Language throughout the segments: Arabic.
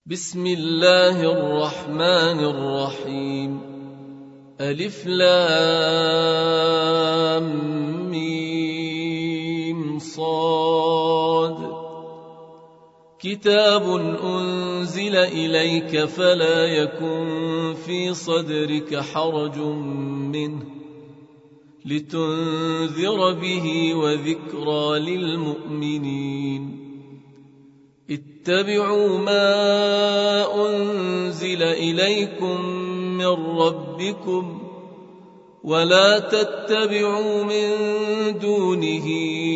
بسم الله الرحمن الرحيم. ألف لام ميم صاد. كتاب أنزل إليك فلا يكن في صدرك حرج منه لتنذر به وذكرى للمؤمنين. اتبعوا ما أنزل إليكم من ربكم ولا تتبعوا من دونه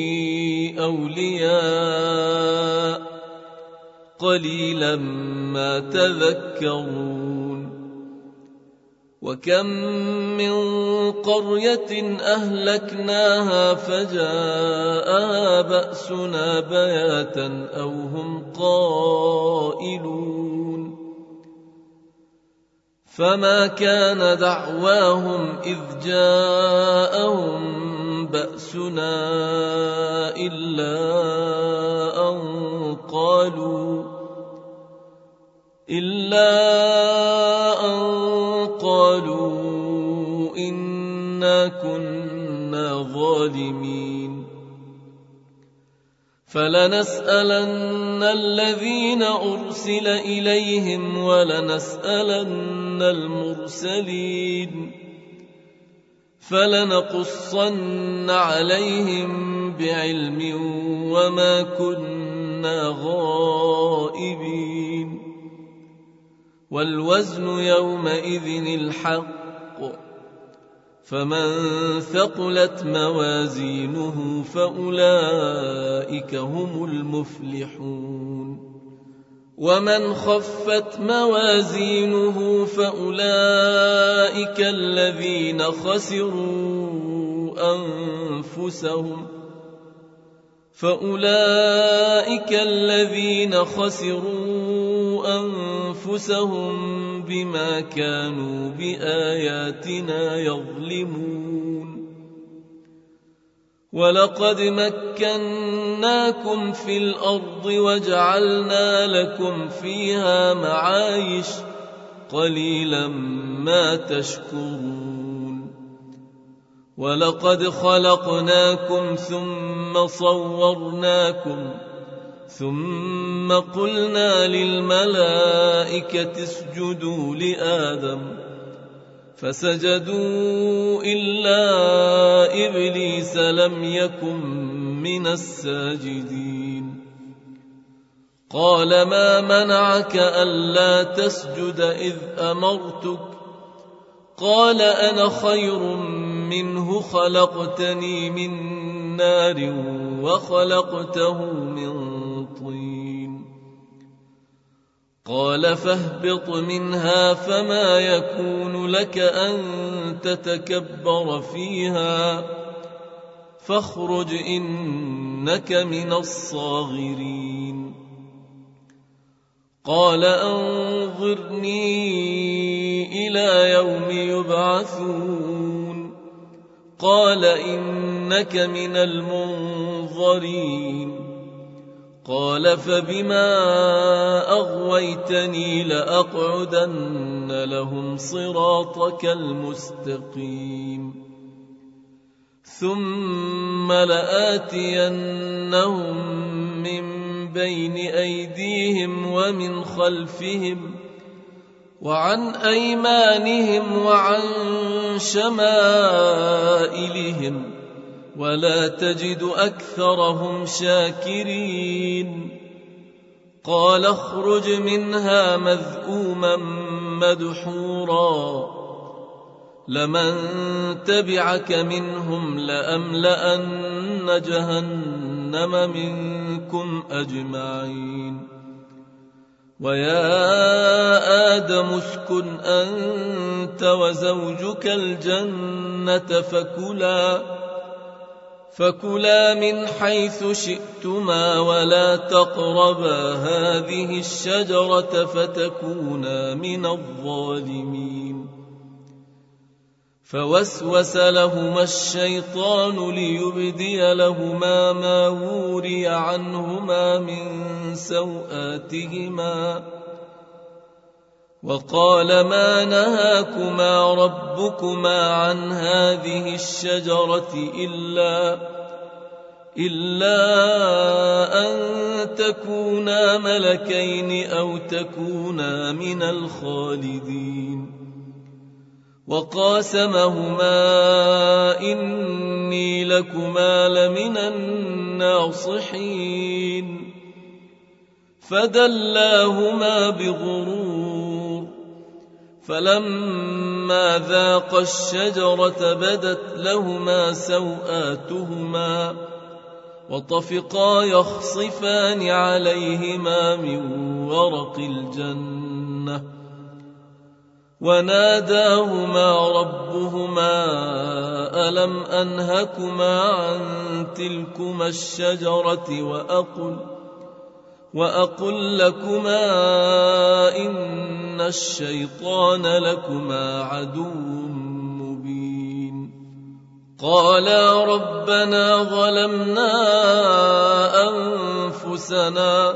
أولياء قليلا ما تذكرون. وكم من قرية أهلكناها فجاءها بأسنا بياتا أو هم قائلون. فما كان دعواهم إذ جاءهم بأسنا إلا أن قالوا إنا كنا ظالمين. فلنسألن الذين أرسل إليهم ولنسألن المرسلين فلنقصن عليهم بعلم وما كنا غائبين. والوزن يومئذ الحق فمن ثقلت موازينه فأولئك هم المفلحون. ومن خفت موازينه فأولئك الذين خسروا أنفسهم بما كانوا بآياتنا يظلمون. ولقد مكناكم في الأرض وجعلنا لكم فيها معايش قليلا ما تشكرون. ولقد خلقناكم ثم صورناكم ثم قلنا للملائكة اسجدوا لآدم فسجدوا إلا إبليس لم يكن من الساجدين. قال ما منعك ألا تسجد إذ أمرتك؟ قال أنا خير منه خلقتني من نار وخلقته من طين. قال فاهبط منها فما يكون لك أن تتكبر فيها فاخرج إنك من الصاغرين. قال أنظرني إلى يوم يبعثون. قال إنك من المنظرين. قال فبما أغويتني لأقعدن لهم صراطك المستقيم ثم لآتينهم من بين أيديهم ومن خلفهم وعن أيمانهم وعن شمائلهم ولا تجد أكثرهم شاكرين. قال اخرج منها مذءوما مدحورا لمن تبعك منهم لأملأن جهنم منكم أجمعين. ويا آدم اسكن أنت وزوجك الجنة فكلا من حيث شئتما ولا تقربا هذه الشجرة فتكونا من الظالمين. فوسوس لهما الشيطان ليبدي لهما ما وري عنهما من سوآتهما وقال ما نهاكما ربكما عن هذه الشجرة إلا أن تكونا ملكين أو تكونا من الخالدين وقاسمهما إني لكما لمن الناصحين فدلاهما بغرور فلما ذاقا الشجرة بدت لهما سوآتهما وطفقا يخصفان عليهما من ورق الجنة وناداهما ربهما ألم أنهكما عن تلكما الشجرة وأقل لكما إن الشيطان لكما عدو مبين قالا ربنا ظلمنا أنفسنا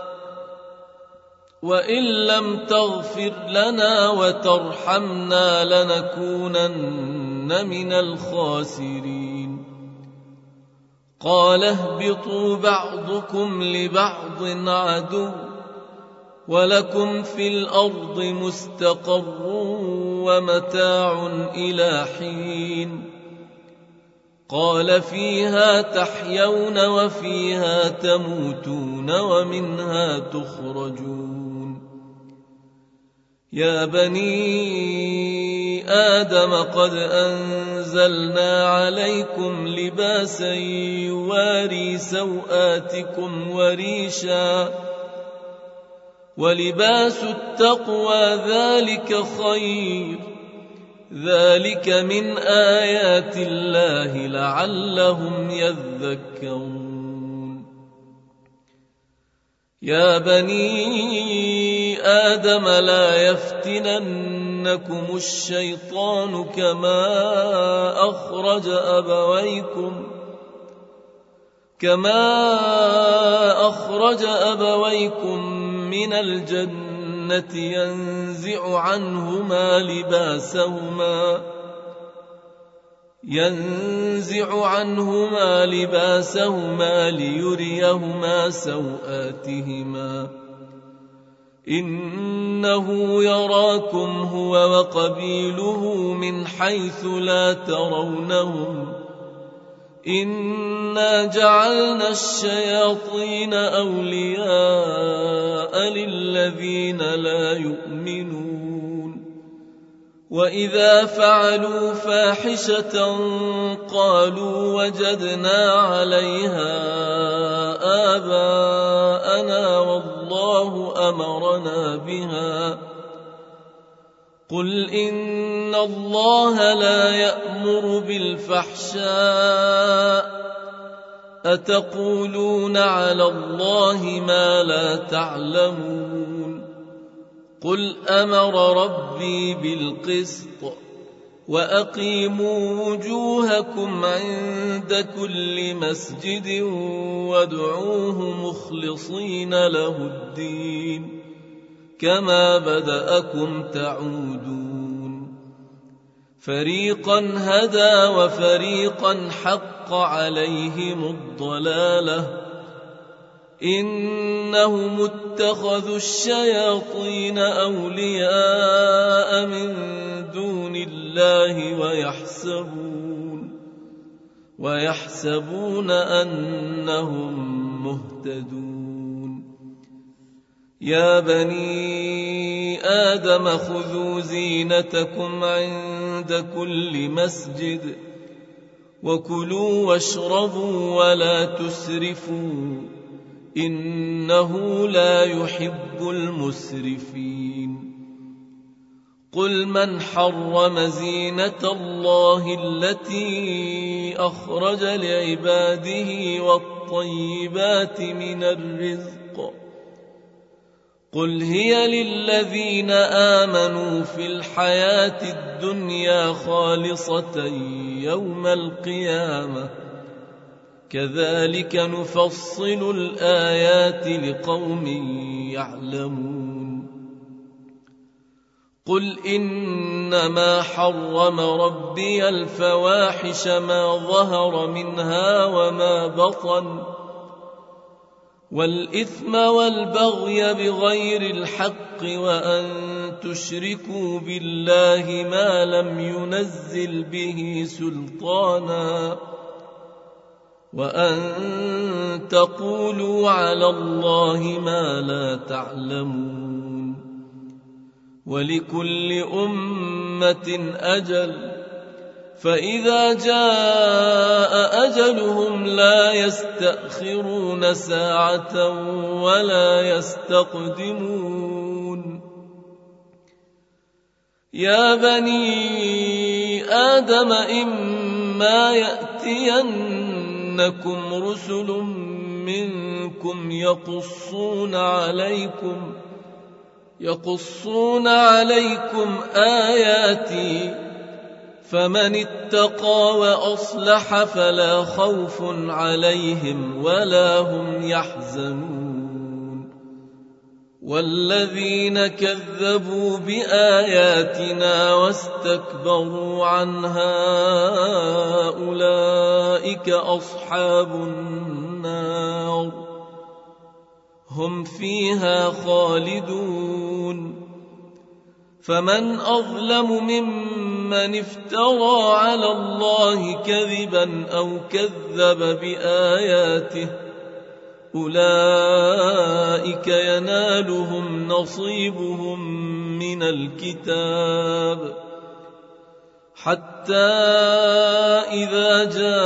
وإن لم تغفر لنا وترحمنا لنكونن من الخاسرين قال اهبطوا بعضكم لبعض عدو ولكم في الأرض مستقر ومتاع إلى حين قال فيها تحيون وفيها تموتون ومنها تخرجون يا بني آدم قد أنزلنا عليكم لباسا يواري سوآتكم وريشا ولباس التقوى ذلك خير ذلك من آيات الله لعلهم يذكرون يا بني آدم لا يفتننكم الشيطان كما أخرج أبويكم من الجنة ينزع عنهما لباسهما ليريهما سوآتهما إنه يراكم هو وقبيله من حيث لا ترونهم إنا جعلنا الشياطين أولياء للذين لا يؤمنون وإذا فعلوا فاحشة قالوا وجدنا عليها آباءنا والله أمرنا بها قل إن الله لا يأمر بالفحشاء أتقولون على الله ما لا تعلمون قل أمر ربي بالقسط وأقيموا وجوهكم عند كل مسجد وادعوه مخلصين له الدين كما بدأكم تعودون فريقا هدى وفريقا حق عليهم الضلالة إنهم اتخذوا الشياطين أولياء من دون الله ويحسبون أنهم مهتدون يا بني آدم خذوا زينتكم عند كل مسجد وكلوا واشربوا ولا تسرفوا إنه لا يحب المسرفين قل من حرم زينة الله التي أخرج لعباده والطيبات من الرزق قل هي للذين آمنوا في الحياة الدنيا خالصة يوم القيامة كذلك نفصل الآيات لقوم يعلمون قل إنما حرم ربي الفواحش ما ظهر منها وما بطن والإثم والبغي بغير الحق وأن تشركوا بالله ما لم ينزل به سلطانا وأن تقولوا على الله ما لا تعلمون ولكل أمة أجل فإذا جاء أجلهم لا يستأخرون ساعة ولا يستقدمون يا بني آدم إما يأتينكم رسل منكم يقصون عليكم آياتي فمن اتقى وأصلح فلا خوف عليهم ولا هم يحزنون والذين كذبوا بآياتنا واستكبروا عنها أولئك أصحاب النار هم فيها خالدون فمن أظلم ممن افترى على الله كذبا أو كذب بآياته أولئك ينالهم نصيبهم من الكتاب حتى إذا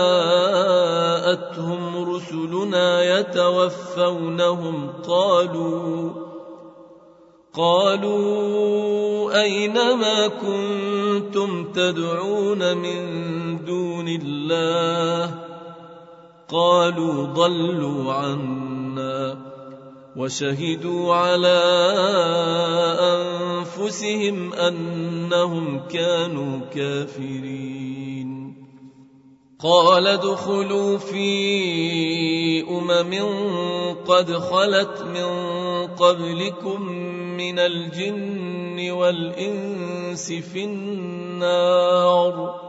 جاءتهم رسلنا يتوفونهم قالوا أين ما كنتم تدعون من دون الله قالوا ضلوا عنا وشهدوا على أنفسهم أنهم كانوا كافرين قال ادخلوا في قد خلت من قبلكم من الجن والإنس في النار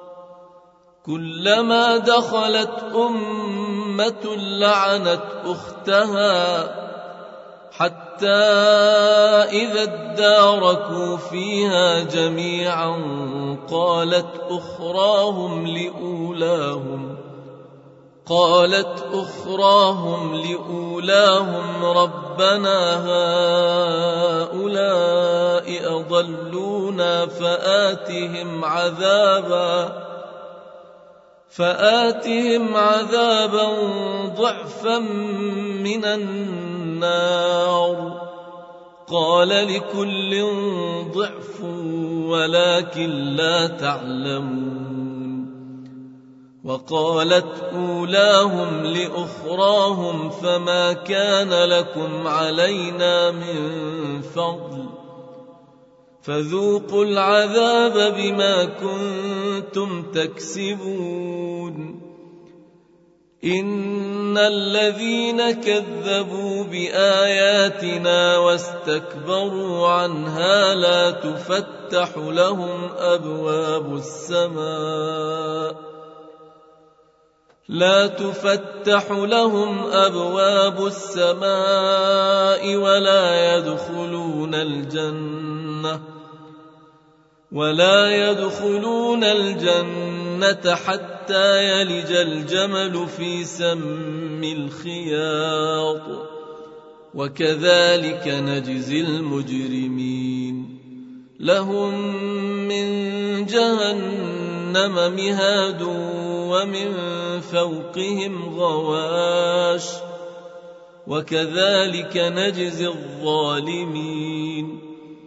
كلما دخلت أمة لعنت أختها حتى إذا اداركوا فيها جميعا قالت أخراهم لأولاهم ربنا هؤلاء أضلونا فآتهم عذابا ضعفا من النار قال لكل ضعف ولكن لا تعلمون وقالت أولاهم لأخراهم فما كان لكم علينا من فضل فذوقوا العذاب بما كنتم تكسبون إن الذين كذبوا بآياتنا واستكبروا عنها لا تفتح لهم أبواب السماء ولا يدخلون الجنة حتى يلج الجمل في سم الخياط وكذلك نجزي المجرمين لهم من جهنم مهاد ومن فوقهم غواش وكذلك نجزي الظالمين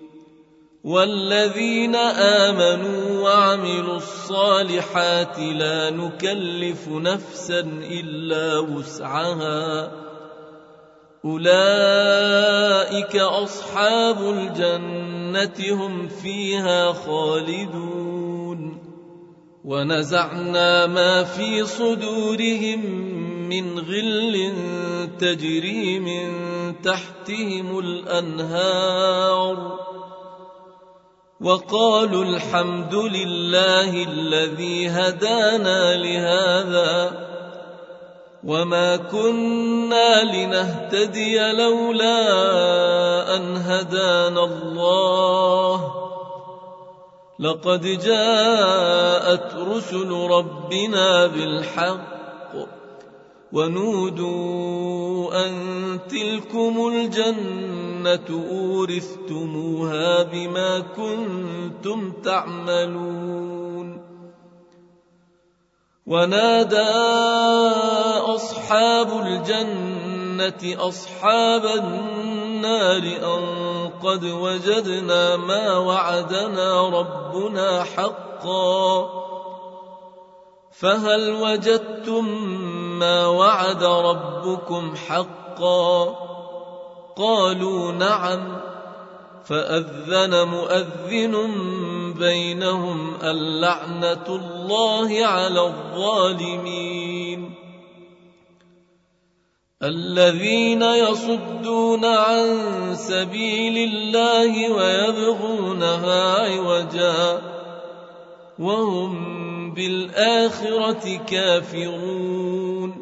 والذين آمنوا وعملوا الصالحات لا نكلف نفسا إلا وسعها أولئك أصحاب الجنة هم فيها خالدون ونزعنا ما في صدورهم من غل تجري من تحتهم الأنهار وقالوا الحمد لله الذي هدانا لهذا وما كنا لنهتدي لولا أن هدانا الله لقد جاءت رسل ربنا بالحق ونودوا أن تلكم الجنة أورثتموها بما كنتم تعملون ونادى أصحاب الجنة أصحاب النار أن قد وجدنا ما وعدنا ربنا حقا فهل وجدتم ما وعد ربكم حقا قالوا نعم فأذن مؤذن بينهم اللعنة الله على الظالمين الذين يصدون عن سبيل الله ويبغونها عوجا وهم بالآخرة كافرون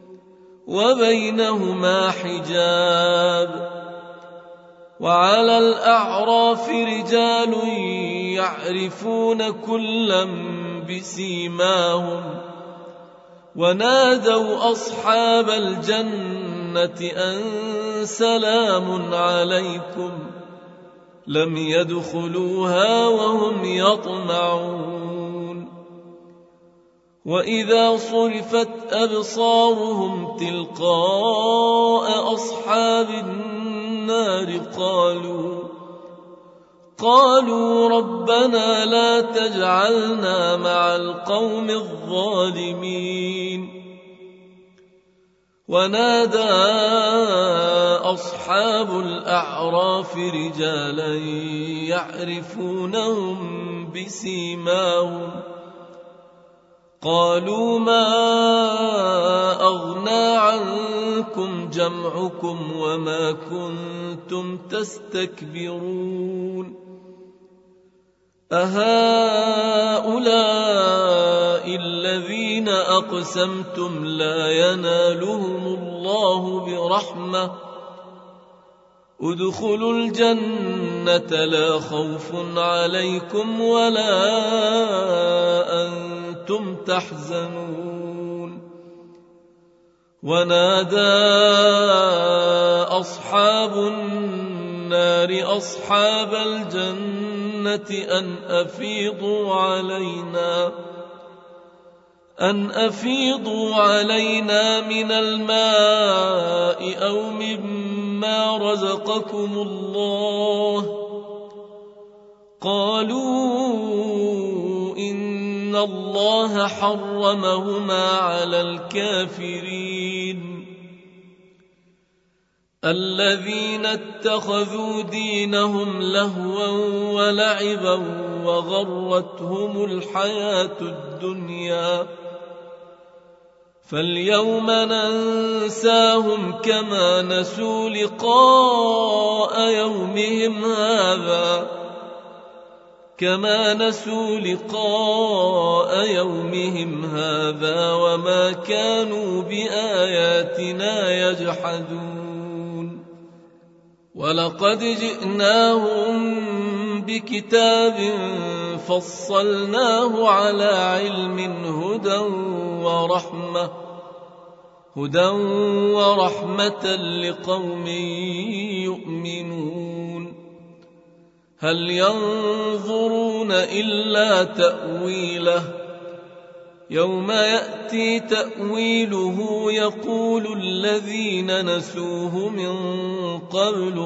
وبينهما حجاب وعلى الأعراف رجال يعرفون كلا بسيماهم ونادوا أصحاب الجنة أن سلام عليكم لم يدخلوها وهم يطمعون وإذا صرفت أبصارهم تلقاء أصحاب النار قالوا ربنا لا تجعلنا مع القوم الظالمين ونادى أصحاب الأعراف رجالا يعرفونهم بسيماهم قالوا ما أغنى عنكم جمعكم وما كنتم تستكبرون أهؤلاء الذين أقسمتم لا ينالهم الله برحمة ادخلوا الجنة لا خوف عليكم ولا أنتم تحزنون ونادى أصحاب النار أصحاب الجنة أن أفيضوا علينا من الماء أو مما رزقكم الله قالوا إن الله حرمهما على الكافرين الذين اتخذوا دينهم لهوا ولعبا وغرتهم الحياة الدنيا فاليوم ننساهم كما نسوا لقاء يومهم هذا وما كانوا بآياتنا يجحدون ولقد جئناهم بكتاب فصلناه على علم هدى ورحمة لقوم يؤمنون هل ينظرون إلا تأويله يوم يأتي تأويله يقول الذين نسوه من قبل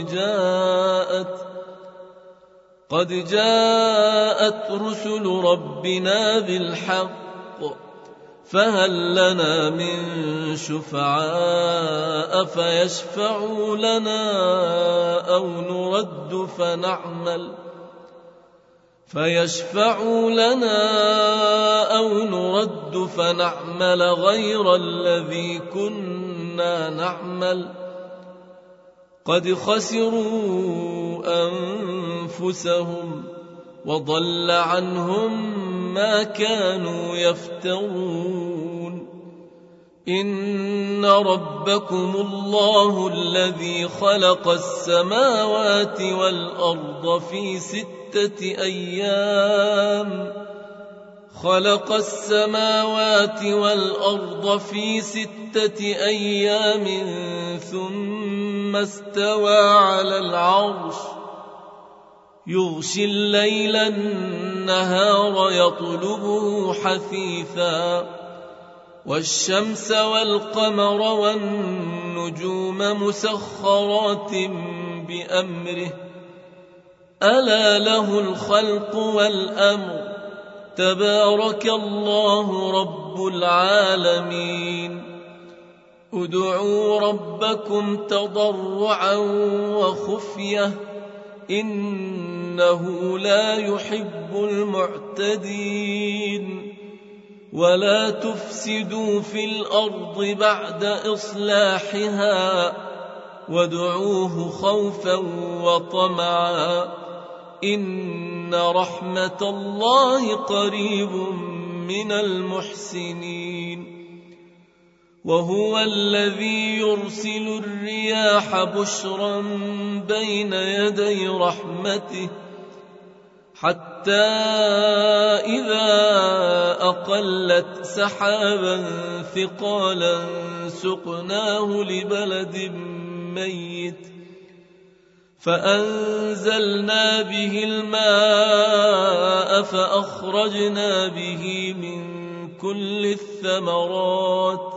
قد جاءت رسل ربنا بالحق فهل لنا من شفعاء فيشفعوا لنا أو نرد فنعمل غير الذي كنا نعمل قد خسروا أنفسهم وضل عنهم ما كانوا يفترون إن ربكم الله الذي خلق السماوات والأرض في 6 أيام ثم استوى على العرش يغشي الليل النهار يطلبه حثيثا والشمس والقمر والنجوم مسخرات بأمره ألا له الخلق والأمر تبارك الله رب العالمين ادعوا ربكم تضرعا وخفية إنه لا يحب المعتدين ولا تفسدوا في الأرض بعد إصلاحها وادعوه خوفا وطمعا إن رحمة الله قريب من المحسنين وهو الذي يرسل الرياح بشرا بين يدي رحمته حتى إذا أقلت سحابا ثقالا سقناه لبلد ميت فأنزلنا به الماء فأخرجنا به من كل الثمرات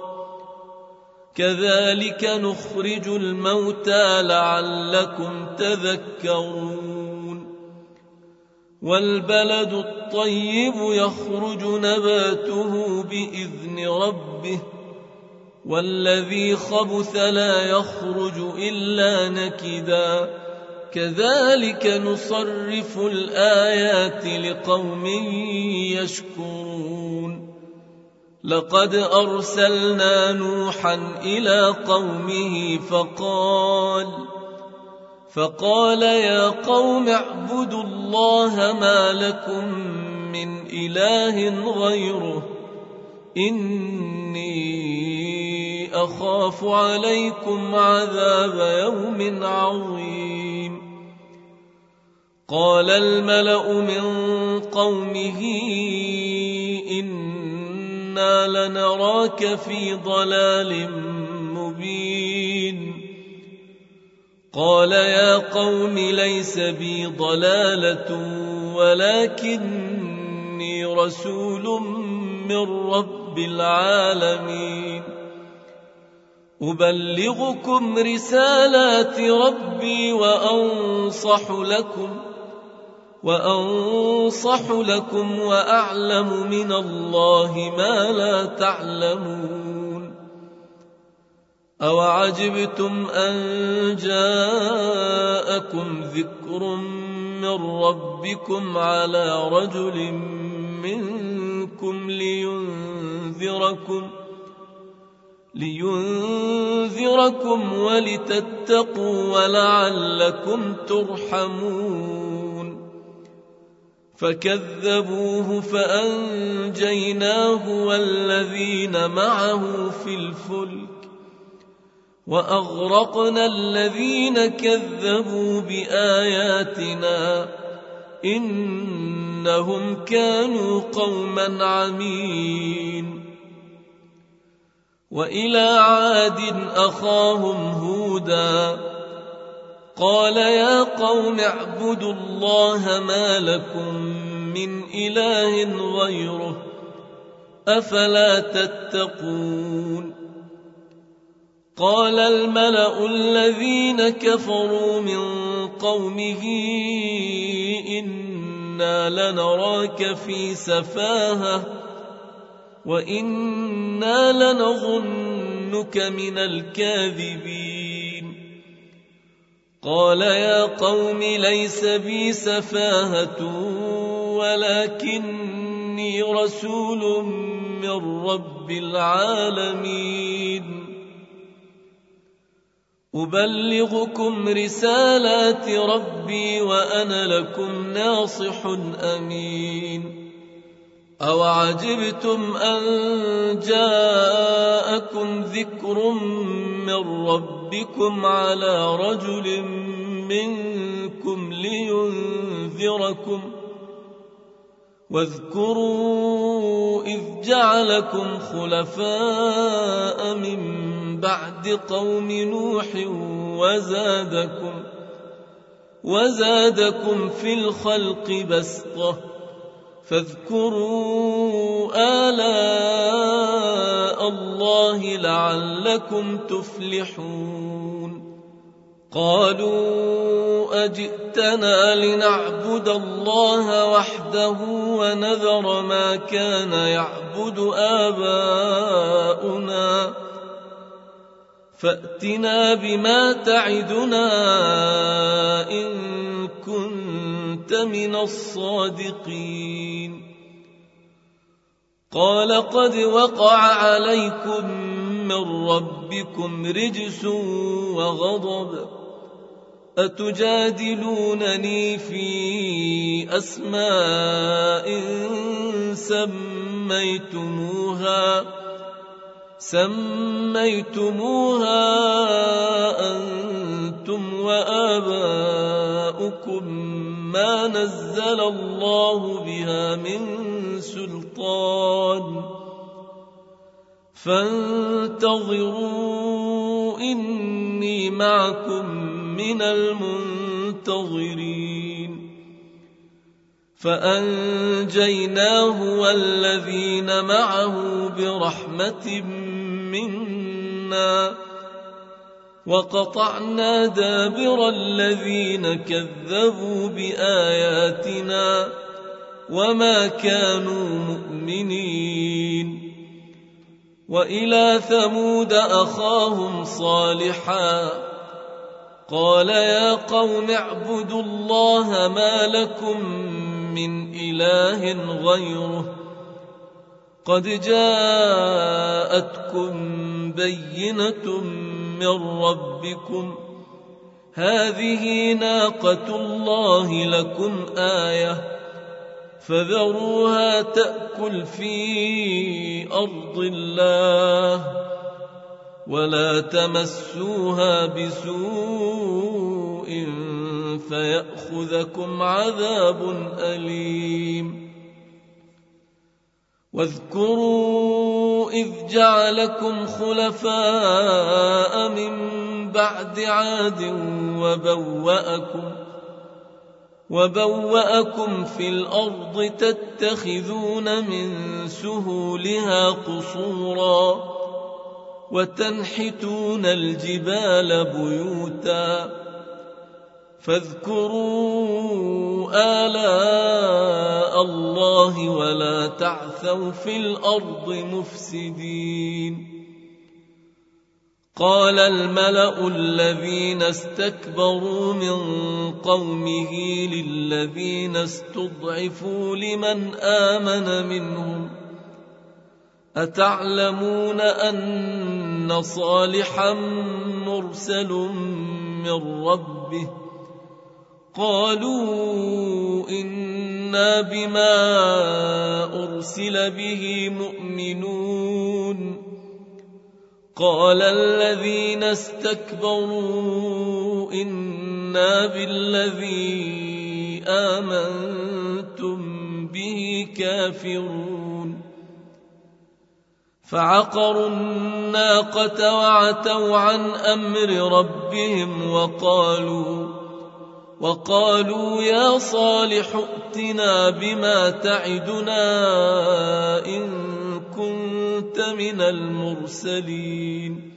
كذلك نخرج الموتى لعلكم تذكرون والبلد الطيب يخرج نباته بإذن ربه والذي خبث لا يخرج إلا نكدا كذلك نصرف الآيات لقوم يشكرون لقد أرسلنا نوحا إلى قومه فقال يا قوم اعبدوا الله ما لكم من إله غيره إني أخاف عليكم عذاب يوم عظيم قال الملأ من قومه إنا لنراك في ضلال مبين قال يا قوم ليس بي ضلالة ولكني رسول من رب العالمين أبلغكم رسالات ربي وأنصح لكم وأعلم من الله ما لا تعلمون أوعجبتم أن جاءكم ذكر من ربكم على رجل منكم لينذركم ولتتقوا ولعلكم ترحمون فكذبوه فأنجيناه والذين معه في الفلك وأغرقنا الذين كذبوا بآياتنا إنهم كانوا قوما عمين وإلى عاد أخاهم هودا قال يا قوم اعبدوا الله ما لكم من إله غيره أفلا تتقون قال الملأ الذين كفروا من قومه إنا لنراك في سفاهة وإنا لنظنك من الكاذبين قال يا قوم ليس بي سفاهة ولكني رسول من رب العالمين أبلغكم رسالات ربي وأنا لكم ناصح أمين. أوعجبتم أن جاءكم ذكر من ربكم على رجل منكم لينذركم واذكروا إذ جعلكم خلفاء من بعد قوم نوح وزادكم في الخلق بسطة فاذكروا آلاء الله لعلكم تفلحون. قالوا أجئتنا لنعبد الله وحده ونذر ما كان يعبد آباؤنا فأتنا بما تعدنا إن كنت من الصادقين. قال قد وقع عليكم من ربكم رجس وغضب أتجادلونني في أسماء سميتموها أنتم وآباؤكم ما نزل الله بها من سلطان فانتظروا إني معكم من المنتظرين. فأنجيناه والذين معه برحمة منا وقطعنا دابر الذين كذبوا بآياتنا وما كانوا مؤمنين. وإلى ثمود أخاهم صالحا قال يا قوم اعبدوا الله ما لكم من إله غيره قد جاءتكم بينة من ربكم هذه ناقة الله لكم آية فذروها تأكل في أرض الله ولا تمسوها بسوء فيأخذكم عذاب أليم. واذكروا إذ جعلكم خلفاء من بعد عاد وبوأكم في الأرض تتخذون من سهولها قصورا وتنحتون الجبال بيوتا فاذكروا آلاء الله ولا تعثوا في الأرض مفسدين. قال الملأ الذين استكبروا من قومه للذين استضعفوا لمن آمن منهم أتعلمون أن صالحا مرسل من ربه قالوا إنا بما أرسل به مؤمنون. قال الذين استكبروا إنا بالذي آمنتم به كافرون. فعقروا الناقة وعتوا عن أمر ربهم وقالوا يا صالح ائتنا بما تعدنا إن كنت من المرسلين.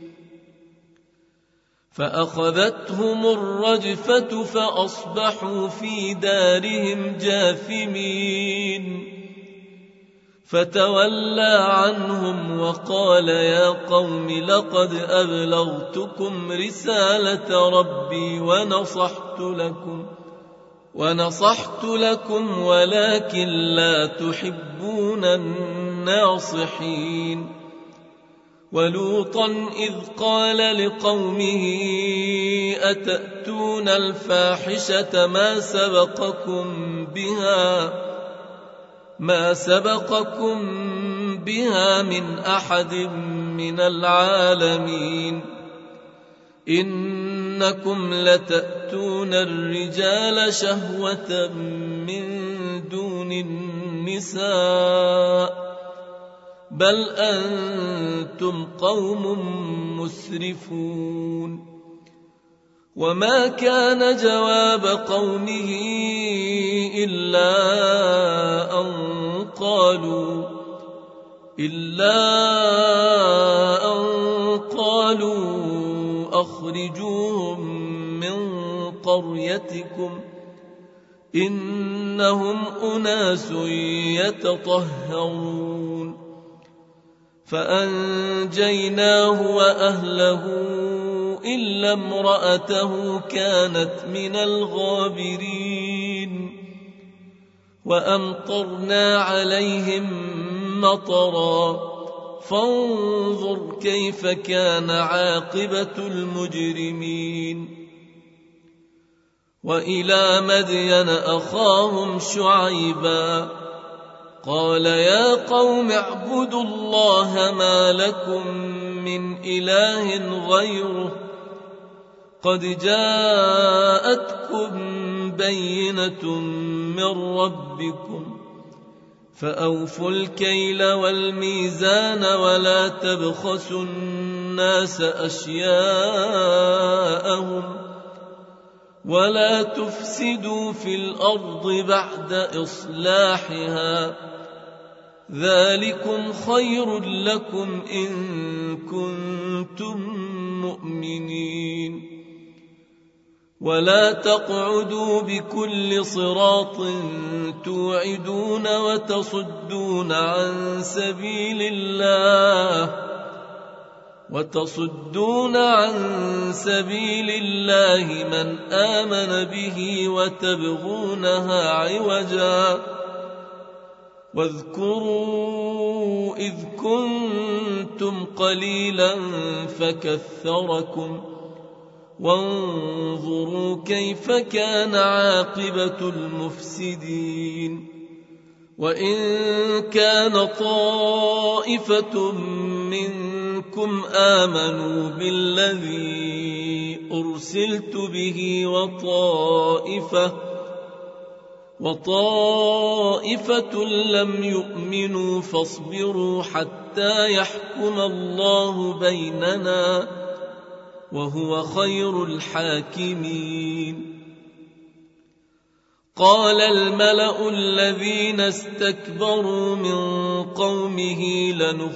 فأخذتهم الرجفة فأصبحوا في دارهم جاثمين. فتولى عنهم وقال يا قوم لقد أبلغتكم رسالة ربي ونصحت لكم ولكن لا تحبون الناصحين. ولوطا إذ قال لقومه أتأتون الفاحشة ما سبقكم بها من أحد من العالمين إنكم لتأتون الرجال شهوة من دون النساء بل أنتم قوم مسرفون وما كان جواب قومه إلا أن قالوا أخرجوهم من قريتكم إنهم أناس يتطهرون فأنجيناه وأهله إلا امرأته كانت من الغابرين وأمطرنا عليهم مطرا فانظر كيف كان عاقبة المجرمين وإلى مدين أخاهم شعيبا قال يا قوم اعبدوا الله ما لكم من إله غيره قد جاءتكم بينة من ربكم فأوفوا الكيل والميزان ولا تبخسوا الناس أشياءهم ولا تفسدوا في الأرض بعد إصلاحها ذلكم خير لكم إن كنتم مؤمنين ولا تقعدوا بكل صراط توعدون وتصدون عن سبيل الله من آمن به وتبغونها عوجا واذكروا إذ كنتم قليلا فكثركم وانظروا كيف كان عاقبة المفسدين وإن كان طائفة منكم آمنوا بالذي أرسلت به وطائفة لم يؤمنوا فاصبروا حتى يحكم الله بيننا وهو خير الحاكمين قال الملأ الذين استكبروا من قومه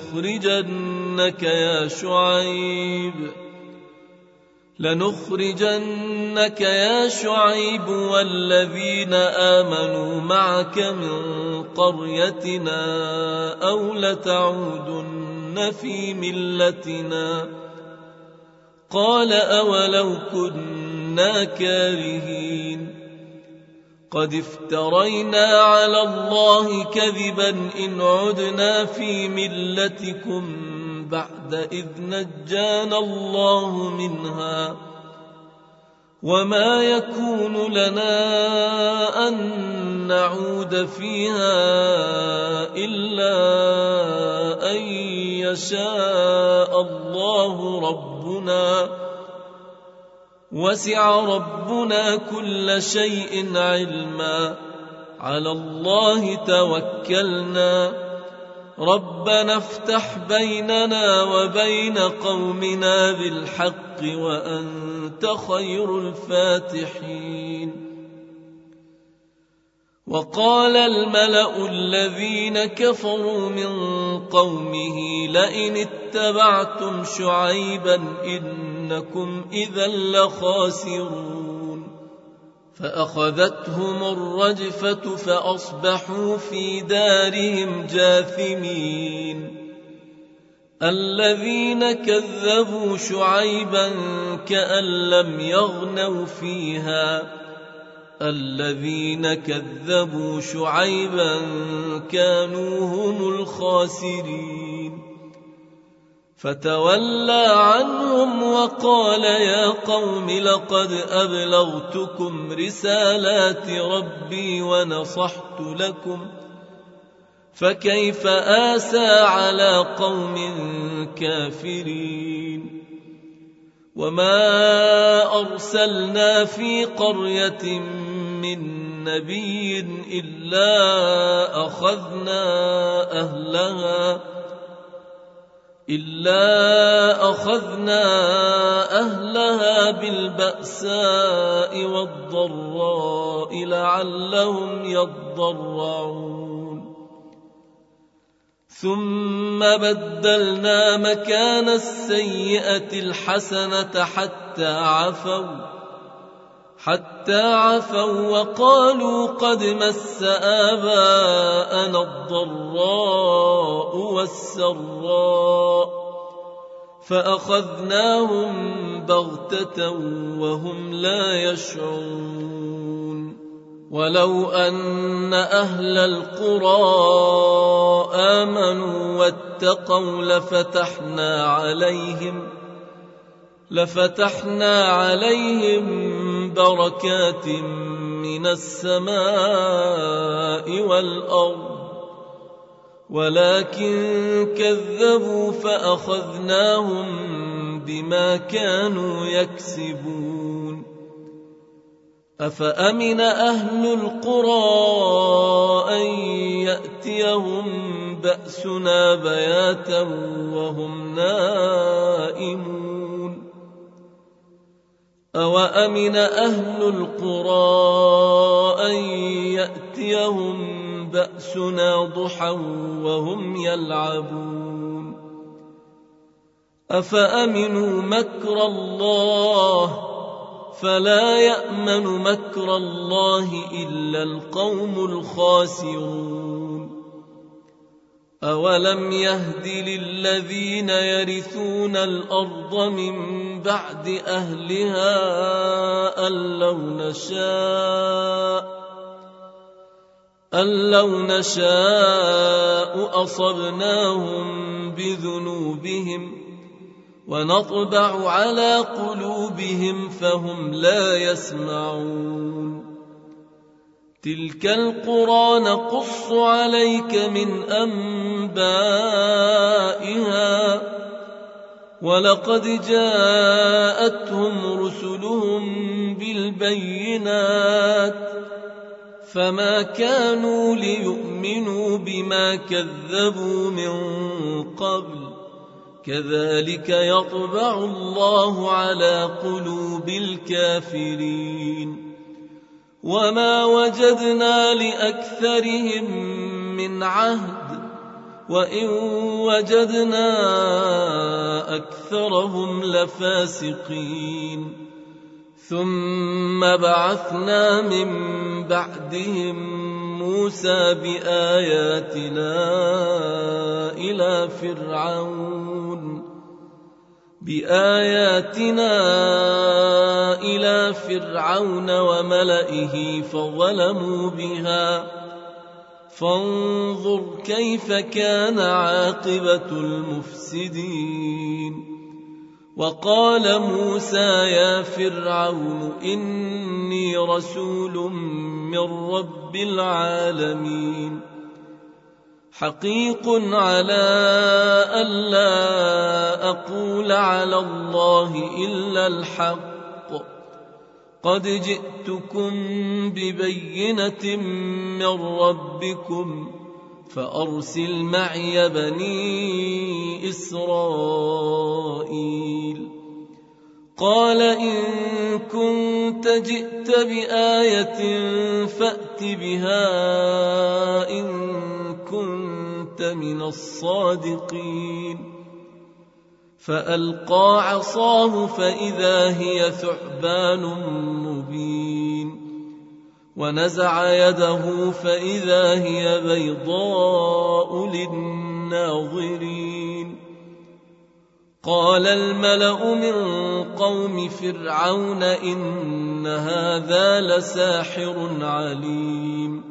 لنخرجنك يا شعيب والذين آمنوا معك من قريتنا أو لتعودن في ملتنا قال أولو كنا كارهين قد افترينا على الله كذبا إن عدنا في ملتكم بعد إذ نجانا الله منها وما يكون لنا أن نعود فيها إلا أن يشاء الله ربنا وسع ربنا كل شيء علما على الله توكلنا ربنا افتح بيننا وبين قومنا بالحق وأنت خير الفاتحين وقال الملأ الذين كفروا من قومه لئن اتبعتم شعيبا إنكم إذا لخاسرون فأخذتهم الرجفة فأصبحوا في دارهم جاثمين الذين كذبوا شعيبا كأن لم يغنوا فيها الذين كذبوا شعيبا كانوا هم الخاسرين فتولى عنهم وقال يا قوم لقد أبلغتكم رسالات ربي ونصحت لكم فكيف آسى على قوم كافرين. وما أرسلنا في قرية من نبي إلا أخذنا أهلها بالبأساء والضراء لعلهم يضرعون. ثم بدلنا مكان السيئة الحسنة حتى عفوا وقالوا قد مس آباءنا الضراء والسراء فأخذناهم بغتة وهم لا يشعرون. ولو أن أهل القرى آمنوا واتقوا لفتحنا عليهم بركات من السماء والأرض ولكن كذبوا فأخذناهم بما كانوا يكسبون. أفأمن أهل القرى أن يأتيهم بأسنا بياتا وهم نائمون. أوأمن أهل القرى أن يأتيهم بأسنا ضحى وهم يلعبون. أفأمنوا مكر الله فلا يأمن مكر الله إلا القوم الخاسرون. أولم يهد للذين يرثون الأرض من بعد أهلها أن لو نشاء أصبناهم بذنوبهم ونطبع على قلوبهم فهم لا يسمعون. تلك القرى نقص عليك من أنبائها ولقد جاءتهم رسلهم بالبينات فما كانوا ليؤمنوا بما كذبوا من قبل كذلك يطبع الله على قلوب الكافرين. وما وجدنا لأكثرهم من عهد وإن وجدنا أكثرهم لفاسقين. ثم بعثنا من بعدهم موسى بآياتنا إلى فرعون وملئه فظلموا بها فانظر كيف كان عاقبة المفسدين. وقال موسى يا فرعون إني رسول من رب العالمين حقيق على ألا أقول على الله إلا الحق قد جئتكم ببينة من ربكم فأرسل معي بني إسرائيل. قال إن كنت جئت بآية فأت بها إن كنت من الصادقين. فألقى عصاه فإذا هي ثعبان مبين ونزع يده فإذا هي بيضاء للناظرين. قال الملأ من قوم فرعون إن هذا لساحر عليم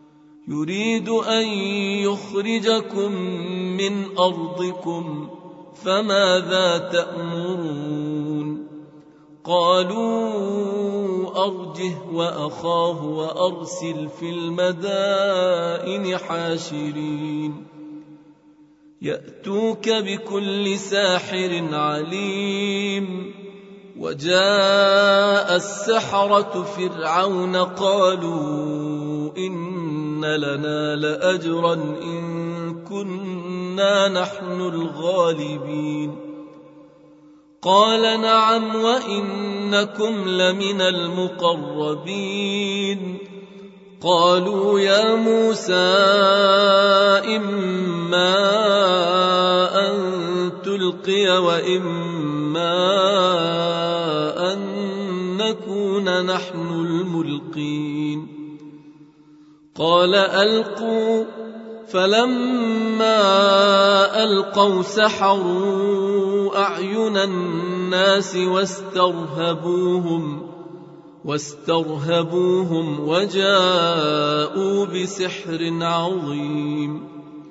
يريد أن يخرجكم من أرضكم فماذا تأمرون قالوا أرجه وأخاه وأرسل في المدائن حاشرين يأتوك بكل ساحر عليم وجاء السحرة فرعون قالوا إن لنا لأجرا إن كنا نحن الغالبين قال نعم وإنكم لمن المقربين قالوا يا موسى إما أن تلقي وإما أن نكون نحن الملقين قال ألقوا فلما ألقوا سحروا أعين الناس واسترهبوهم وجاءوا بسحر عظيم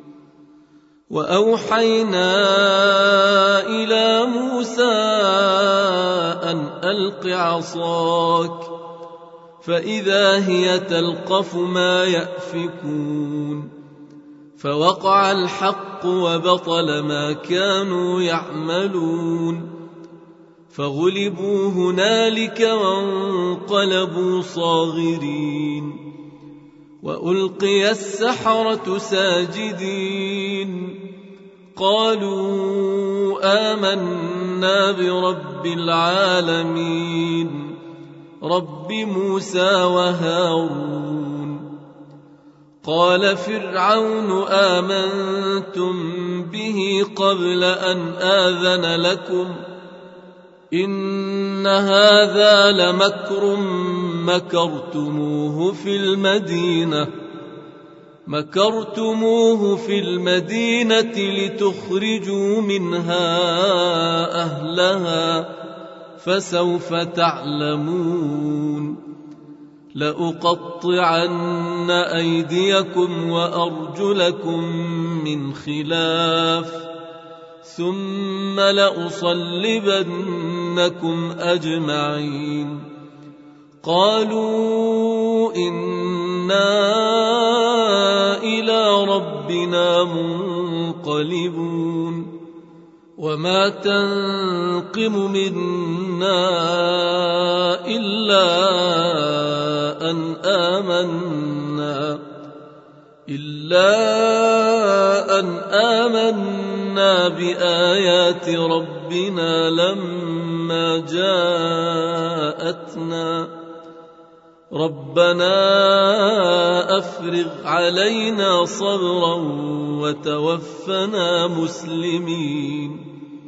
وأوحينا إلى موسى أن ألق عصاك فإذا هي تلقف ما يأفكون فوقع الحق وبطل ما كانوا يعملون فغلبوا هنالك وانقلبوا صاغرين وألقي السحرة ساجدين قالوا آمنا برب العالمين رب موسى وهارون قال فرعون آمنتم به قبل أن آذن لكم إن هذا لمكر مكرتموه في المدينة لتخرجوا منها أهلها فسوف تعلمون لأقطعن أيديكم وأرجلكم من خلاف ثم لأصلبنكم أجمعين قالوا إنا إلى ربنا منقلبون وما تنقم منا إلا أن آمنا بآيات ربنا لما جاءتنا ربنا أفرغ علينا صبرا وتوفنا مسلمين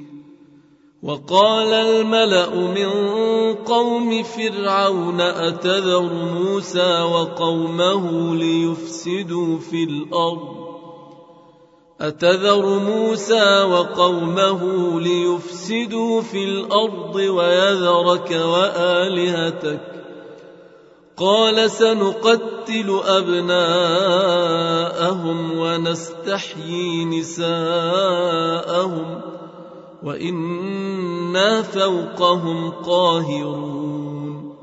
وقال الملأ من قوم فرعون أتذر موسى وقومه ليفسدوا في الأرض ويذرك وآلهتك قال سنقتل أبناءهم ونستحيي نساءهم وإنا فوقهم قاهرون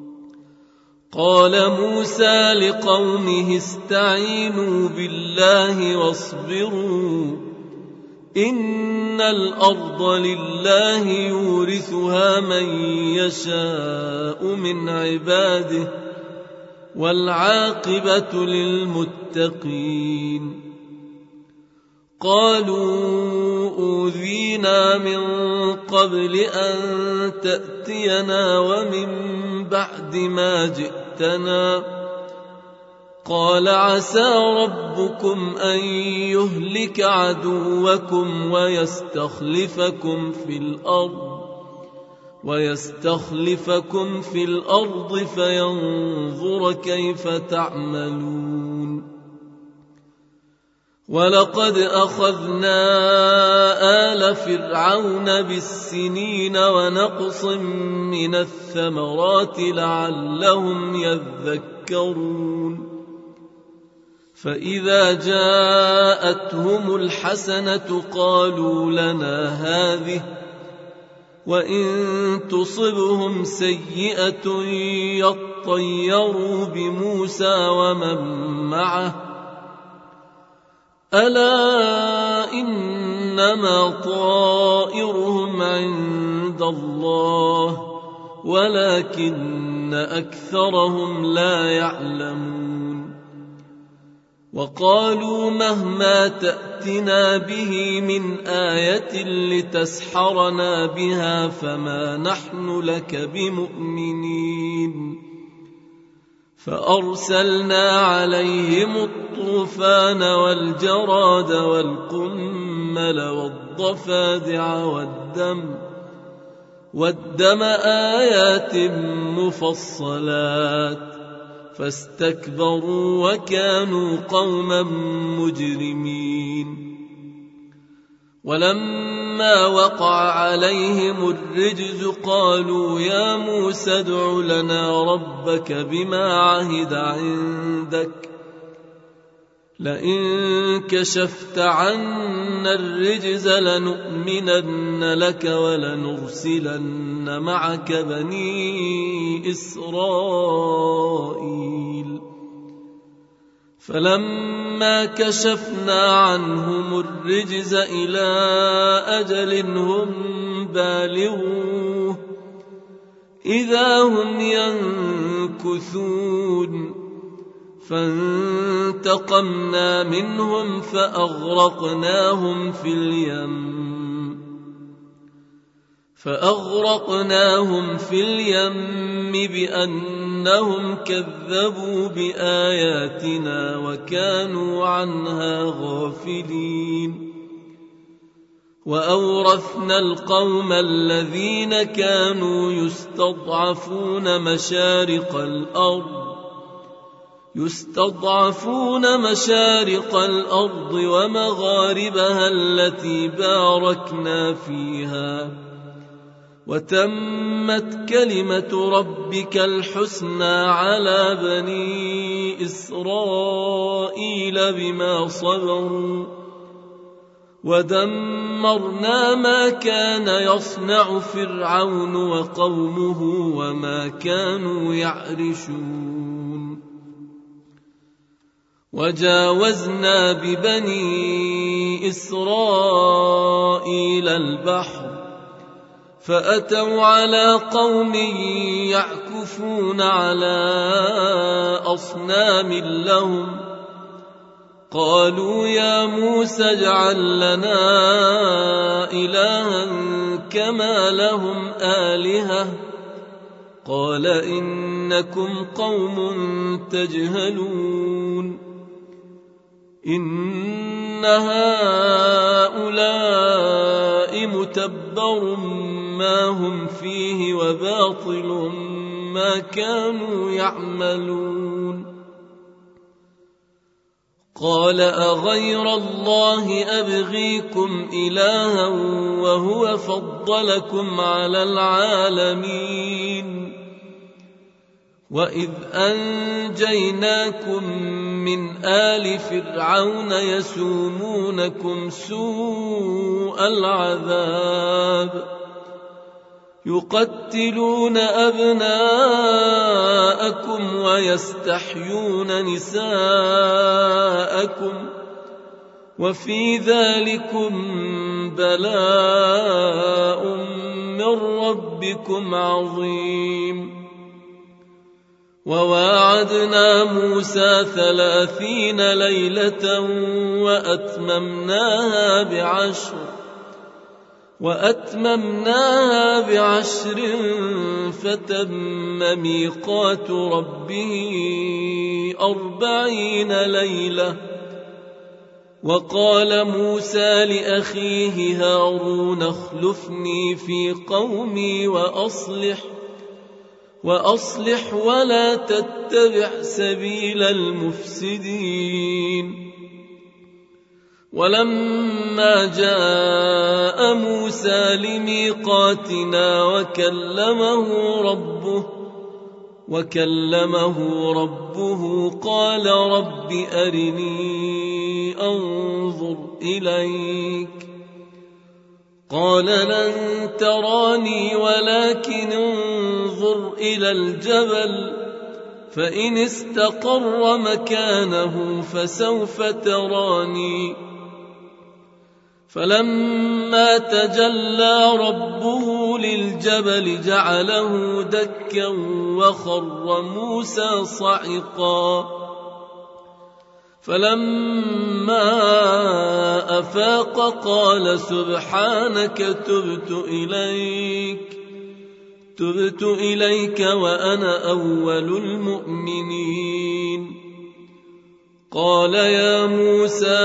قال موسى لقومه استعينوا بالله واصبروا إن الأرض لله يورثها من يشاء من عباده والعاقبة للمتقين قالوا أوذينا من قبل أن تأتينا ومن بعد ما جئتنا قال عسى ربكم أن يهلك عدوكم ويستخلفكم في الأرض فينظر كيف تعملون ولقد أخذنا آل فرعون بالسنين ونقص من الثمرات لعلهم يذكرون فإذا جاءتهم الحسنة قالوا لنا هذه وإن تصبهم سيئة يطيروا بموسى ومن معه ألا إنما طائرهم عند الله ولكن أكثرهم لا يعلمون وقالوا مهما تأتنا به من آية لتسحرنا بها فما نحن لك بمؤمنين فأرسلنا عليهم الطوفان والجراد والقمل والضفادع والدم آيات مفصلات فاستكبروا وكانوا قوما مجرمين ولما وقع عليهم الرجز قالوا يا موسى ادع لنا ربك بما عهد عندك لئن كشفت عنا الرجز لنؤمنن لك ولنرسلن معك بني إسرائيل فلما كشفنا عنهم الرجز إلى أجل هم بالغوه إذا هم ينكثون فانتقمنا منهم فأغرقناهم في اليم بأنهم كذبوا بآياتنا وكانوا عنها غافلين وأورثنا القوم الذين كانوا يستضعفون مشارق الأرض ومغاربها التي باركنا فيها وتمت كلمة ربك الحسنى على بني إسرائيل بما صبروا ودمرنا ما كان يصنع فرعون وقومه وما كانوا يعرشون وجاوزنا ببني إسرائيل البحر فأتوا على قوم يعكفون على أصنام لهم قالوا يا موسى اجعل لنا إلها كما لهم آلهة قال إنكم قوم تجهلون إن هؤلاء متبر ما هم فيه وباطل ما كانوا يعملون قال أغير الله أبغيكم إلها وهو فضلكم على العالمين وإذ أنجيناكم من آل فرعون يسومونكم سوء العذاب يقتلون أبناءكم ويستحيون نساءكم وفي ذلكم بلاء من ربكم عظيم وواعدنا موسى 30 ليلة وأتممناها بعشر فتم ميقات ربه 40 ليلة وقال موسى لأخيه هارون اخلفني في قومي وأصلح ولا تتبع سبيل المفسدين ولما جاء موسى لميقاتنا وكلمه ربه وكلمه ربه قال رب أرني أنظر إليك قال لن تراني ولكن انظر إلى الجبل فإن استقر مكانه فسوف تراني فلما تجلى ربه للجبل جعله دكا وخر موسى صعقا فلما أفاق قال سبحانك تبت إليك وأنا أول المؤمنين قال يا موسى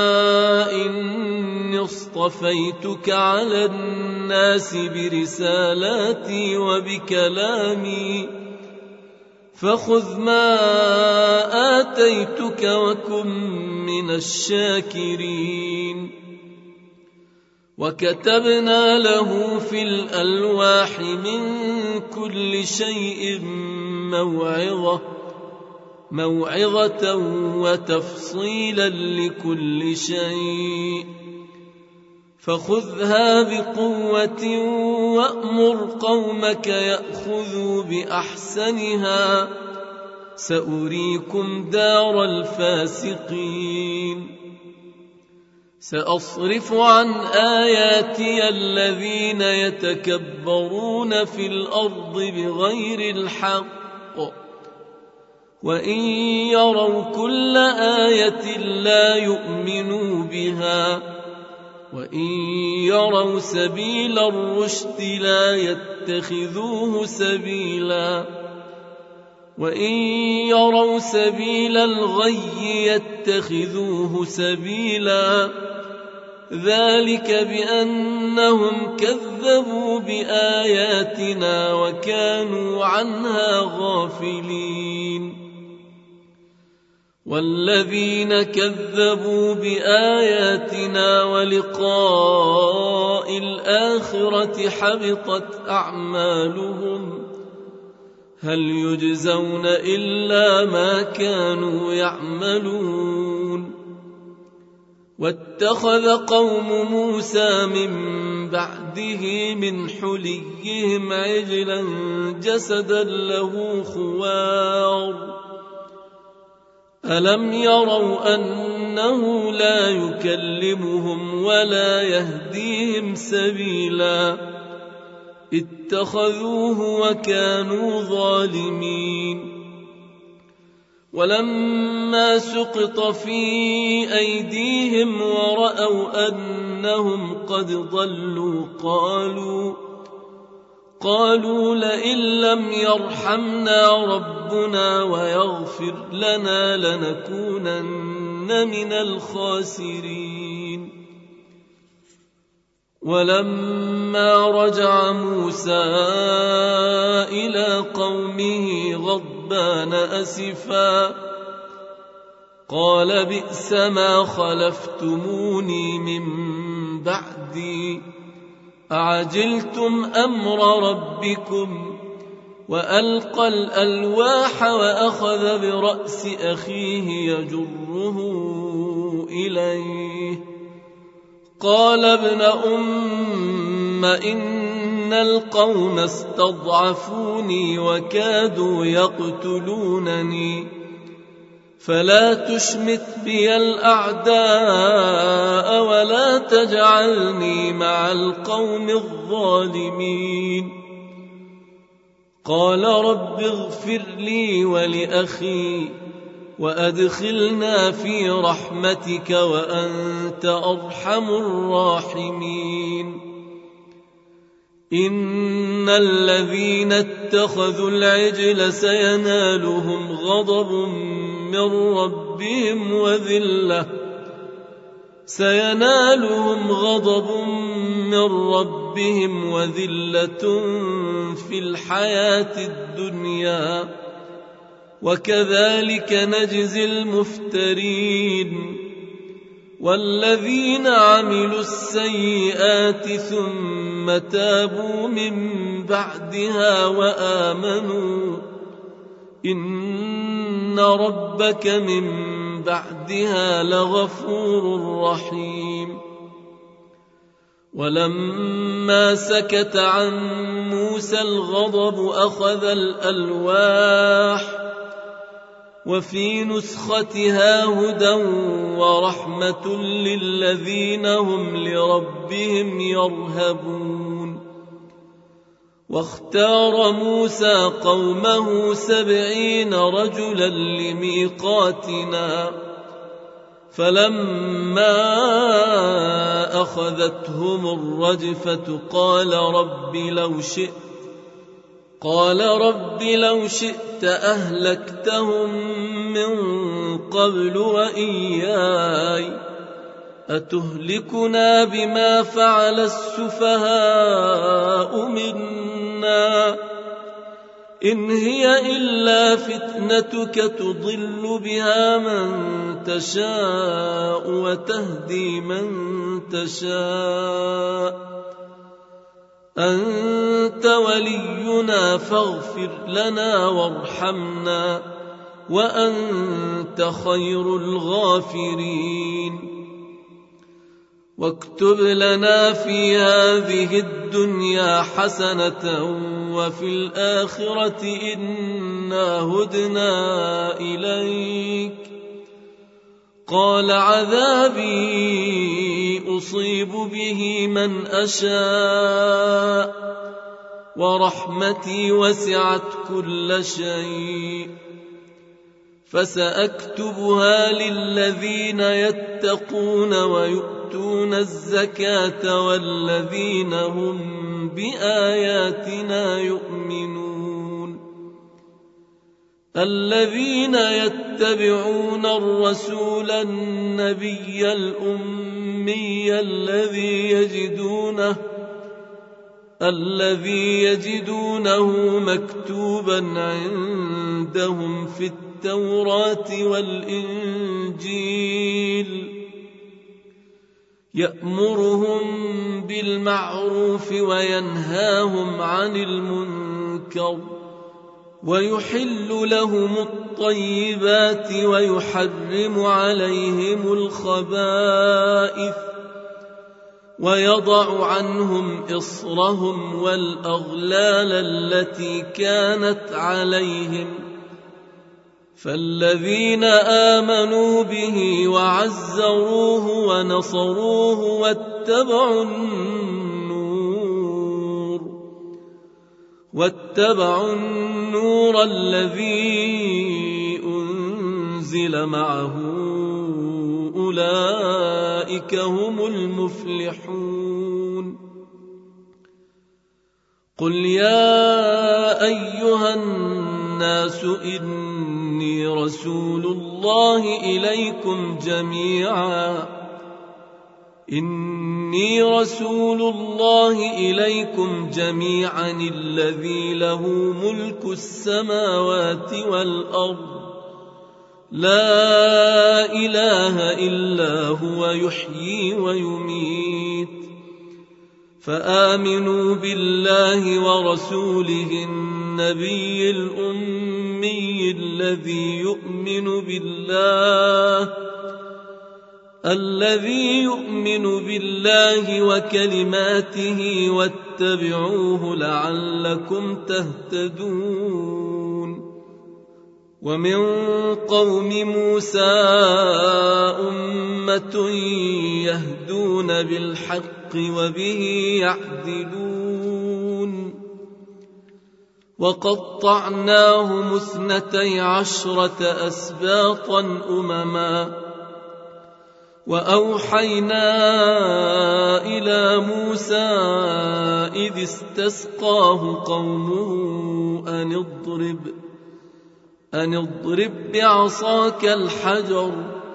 إني اصطفيتك على الناس برسالاتي وبكلامي فخذ ما آتيتك وكن من الشاكرين وكتبنا له في الألواح من كل شيء موعظة وتفصيلا لكل شيء فخذها بقوة وأمر قومك يأخذوا بأحسنها سأريكم دار الفاسقين سأصرف عن آياتي الذين يتكبرون في الأرض بغير الحق وإن يروا كل آية لا يؤمنوا بها وإن يروا سبيل الرشد لا يتخذوه سبيلا وإن يروا سبيل الغي يتخذوه سبيلا ذلك بأنهم كذبوا بآياتنا وكانوا عنها غافلين والذين كذبوا بآياتنا ولقاء الآخرة حبطت أعمالهم هل يجزون إلا ما كانوا يعملون واتخذ قوم موسى من بعده من حليهم عجلا جسدا له خوار ألم يروا أنه لا يكلمهم ولا يهديهم سبيلا اتخذوه وكانوا ظالمين ولما سقط في أيديهم ورأوا أنهم قد ضلوا قالوا لئن لم يرحمنا ربنا ويغفر لنا لنكونن من الخاسرين ولما رجع موسى إلى قومه غضبان أسفا قال بئس ما خلفتموني من بعدي أعجلتم أمر ربكم وألقى الألواح وأخذ برأس أخيه يجره إليه قال ابن أم إن القوم استضعفوني وكادوا يقتلونني فلا تشمت بي الأعداء ولا تجعلني مع القوم الظالمين قال رب اغفر لي ولأخي وأدخلنا في رحمتك وأنت أرحم الراحمين إن الذين اتخذوا العجل سينالهم غضب من ربهم وذلة في الحياة الدنيا وكذلك نجزي المفترين والذين عملوا السيئات ثم تابوا من بعدها إن ربك من بعدها لغفور رحيم. ولما سكت عن موسى الغضب أخذ الألواح وفي نسختها هدى ورحمة للذين هم لربهم يرهبون. واختار موسى قومه 70 رجلا لميقاتنا، فلما أخذتهم الرجفة قال رب لو شئت أهلكتهم من قبل وإياي، أتهلكنا بما فعل السفهاء منا، إن هي إلا فتنتك تضل بها من تشاء وتهدي من تشاء، أنت ولينا فاغفر لنا وارحمنا وأنت خير الغافرين. واكتب لنا في هذه الدنيا حسنة وفي الآخرة إنا هدنا إليك. قال عذابي أصيب به من أشاء ورحمتي وسعت كل شيء، فسأكتبها للذين يتقون ويؤتون الزكاة والذين هم بآياتنا يؤمنون. الذين يتبعون الرسول النبي الأمي الذي يجدونه مكتوبا عندهم في التوراة والإنجيل، يأمرهم بالمعروف وينهاهم عن المنكر ويحل لهم الطيبات ويحرم عليهم الخبائث ويضع عنهم إصرهم والأغلال التي كانت عليهم. فالذين آمنوا به وعزروه ونصروه واتبعوا النور الذي أنزل معه أولئك هم المفلحون. قل يا أيها الناس إني رسول الله إليكم جميعا الذي له ملك السماوات والأرض، لا إله إلا هو يحيي ويميت، فآمنوا بالله ورسوله النبي الأمي الذي يؤمن بالله وكلماته واتبعوه لعلكم تهتدون. ومن قوم موسى أمة يهدون بالحق وبه يعدلون. وقطعناهم 12 أسباطا أمما، وأوحينا إلى موسى إذ استسقاه قومه أن اضرب بعصاك الحجر،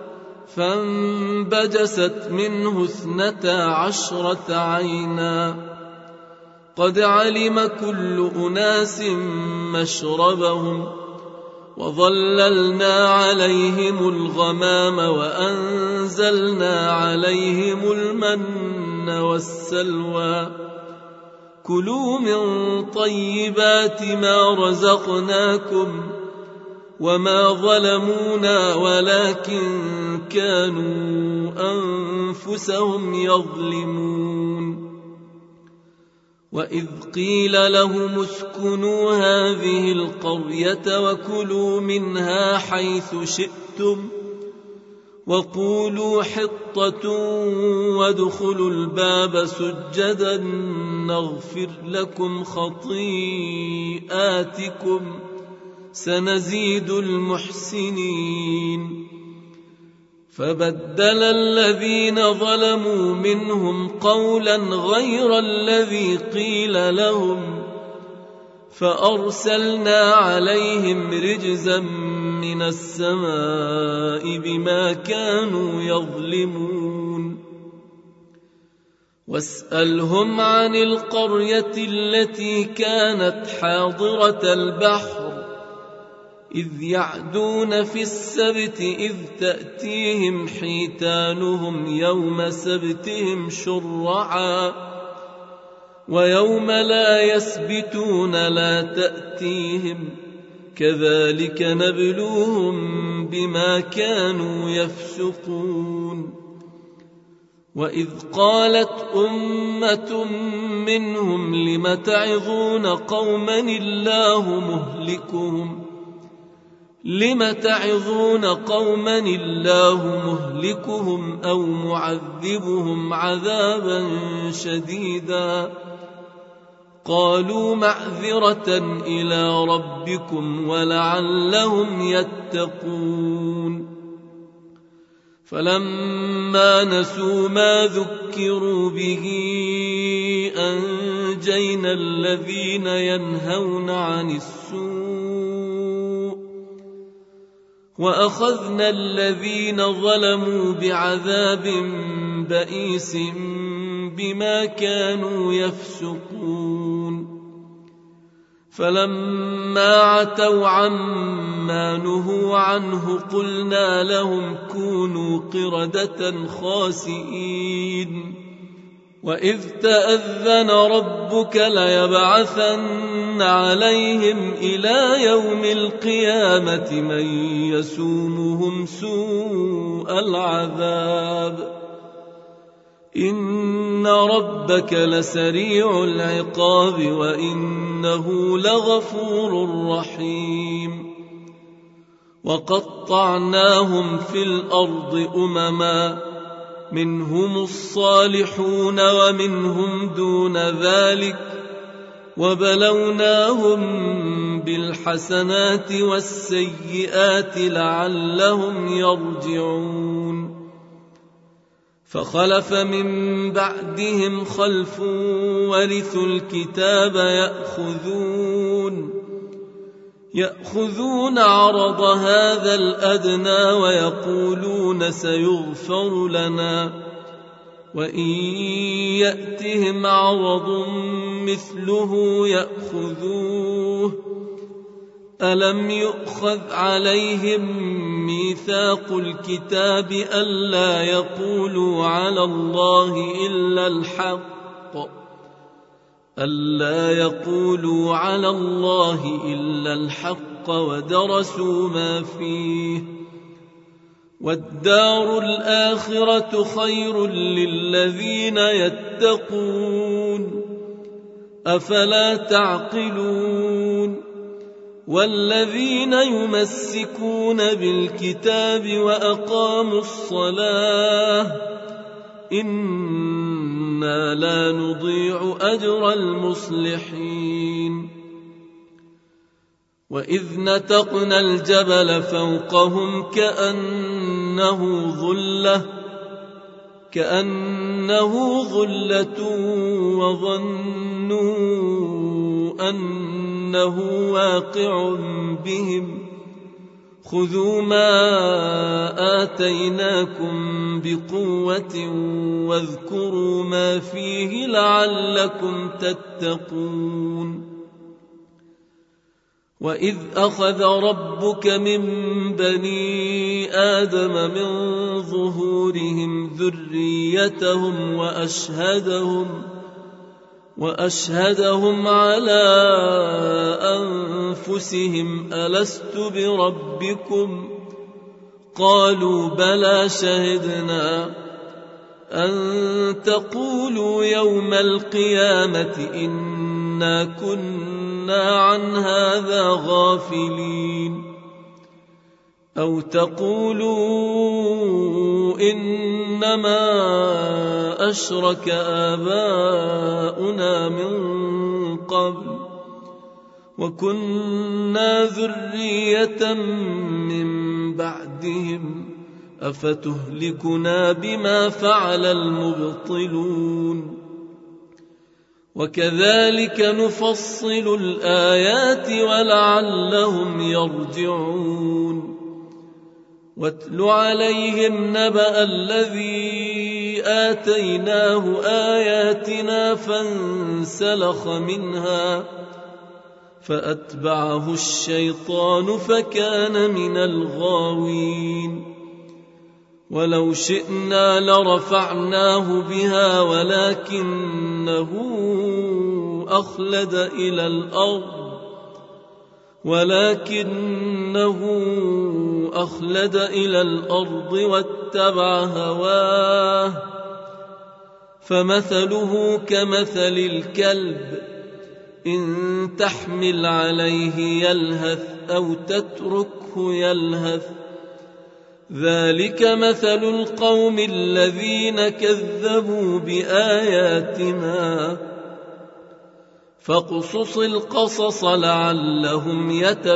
فانبجست منه 12 عينا، قد علم كل أناس مشربهم، وظللنا عليهم الغمام وأنزلنا عليهم المن والسلوى، كلوا من طيبات ما رزقناكم وما ظلمونا ولكن كانوا أنفسهم يظلمون. وإذ قيل لهم اسكنوا هذه القرية وكلوا منها حيث شئتم وقولوا حطة وادخلوا الباب سجدا نغفر لكم خطيئاتكم سنزيد المحسنين. فبدل الذين ظلموا منهم قولا غير الذي قيل لهم فأرسلنا عليهم رجزا من السماء بما كانوا يظلمون. واسألهم عن القرية التي كانت حاضرة البحر إذ يعدون في السبت إذ تأتيهم حيتانهم يوم سبتهم شرعا ويوم لا يسبتون لا تأتيهم كذلك نبلوهم بما كانوا يفسقون. وإذ قالت أمة منهم لم تعظون قوما الله مهلكهم أو معذبهم عذابا شديدا قالوا معذرة إلى ربكم ولعلهم يتقون. فلما نسوا ما ذكروا به أنجينا الذين ينهون عن السوء وأخذنا الذين ظلموا بعذاب بئيس بما كانوا يفسقون. فلما عتوا عما نهوا عنه قلنا لهم كونوا قردة خاسئين. وإذ تأذن ربك ليبعثن عليهم إلى يوم القيامة من يسومهم سوء العذاب إن ربك لسريع العقاب وإنه لغفور رحيم. وقطعناهم في الأرض أمما منهم الصالحون ومنهم دون ذلك وبلوناهم بالحسنات والسيئات لعلهم يرجعون. فخلف من بعدهم خلف ورثوا الكتاب يأخذون عرض هذا الأدنى ويقولون سيغفر لنا وإن يأتهم عرض مثله يأخذوه ألم يؤخذ عليهم ميثاق الكتاب ألا يقولوا على الله إلا الحق ودرسوا ما فيه والدار الآخرة خير للذين يتقون أفلا تعقلون. والذين يمسكون بالكتاب وأقاموا الصلاة إنا لا نضيع أجر المصلحين. وإذ نتقنا الجبل فوقهم كأنه ظلة وظنوا أنه واقع بهم خذوا ما آتيناكم بقوة واذكروا ما فيه لعلكم تتقون. وإذ أخذ ربك من بني آدم من ظهورهم ذريتهم وأشهدهم على أنفسهم ألست بربكم؟ قالوا بلى شهدنا أن تقولوا يوم القيامة إنا كنا عن هذا غافلين أو تقولوا إنما أشرك آباؤنا من قبل وكنا ذرية من بعدهم أفتهلكنا بما فعل المبطلون وكذلك نفصل الآيات ولعلهم يرجعون واتل عليهم نبأ الذي آتيناه آياتنا فانسلخ منها فأتبعه الشيطان فكان من الغاوين ولو شئنا لرفعناه بها ولكنه أخلد إلى الأرض واتبع هواه فمثله كمثل الكلب إن تحمل عليه يلهث أو تتركه يلهث ذلك مثل القوم الذين كذبوا بآياتنا فاقصص القصص لعلهم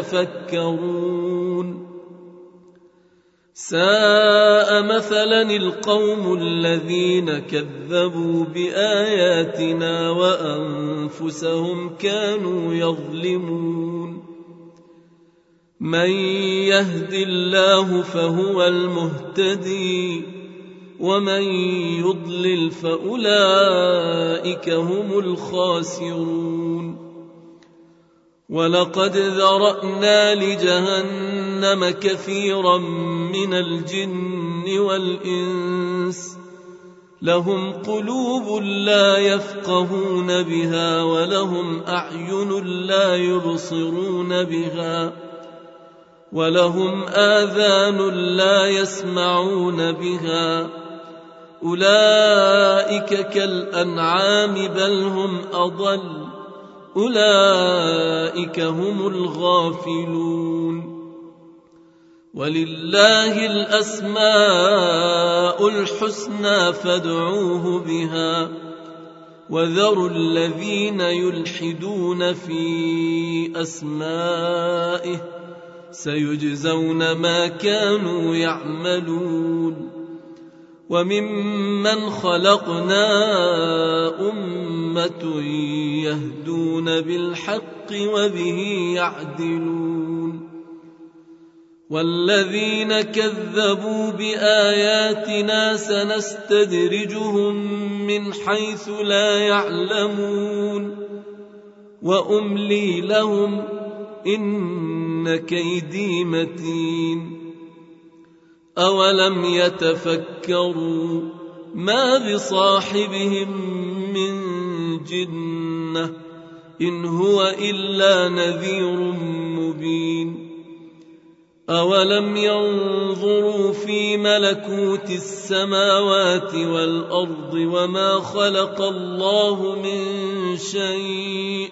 يتفكرون ساء مثلا القوم الذين كذبوا بآياتنا وأنفسهم كانوا يظلمون من يهد الله فهو المهتدي ومن يضلل فأولئك هم الخاسرون ولقد ذرأنا لجهنم كثيرا من الجن والإنس لهم قلوب لا يفقهون بها ولهم أعين لا يبصرون بها ولهم آذان لا يسمعون بها أولئك كالأنعام بل هم أضل أولئك هم الغافلون ولله الأسماء الحسنى فادعوه بها وذروا الذين يلحدون في أسمائه سيجزون ما كانوا يعملون وممن خلقنا أمة يهدون بالحق وبه يعدلون والذين كذبوا بآياتنا سنستدرجهم من حيث لا يعلمون وأملي لهم إن كيدي متين أولم يتفكروا ما بصاحبهم من جنة إن هو إلا نذير مبين أولم ينظروا في ملكوت السماوات والأرض وما خلق الله من شيء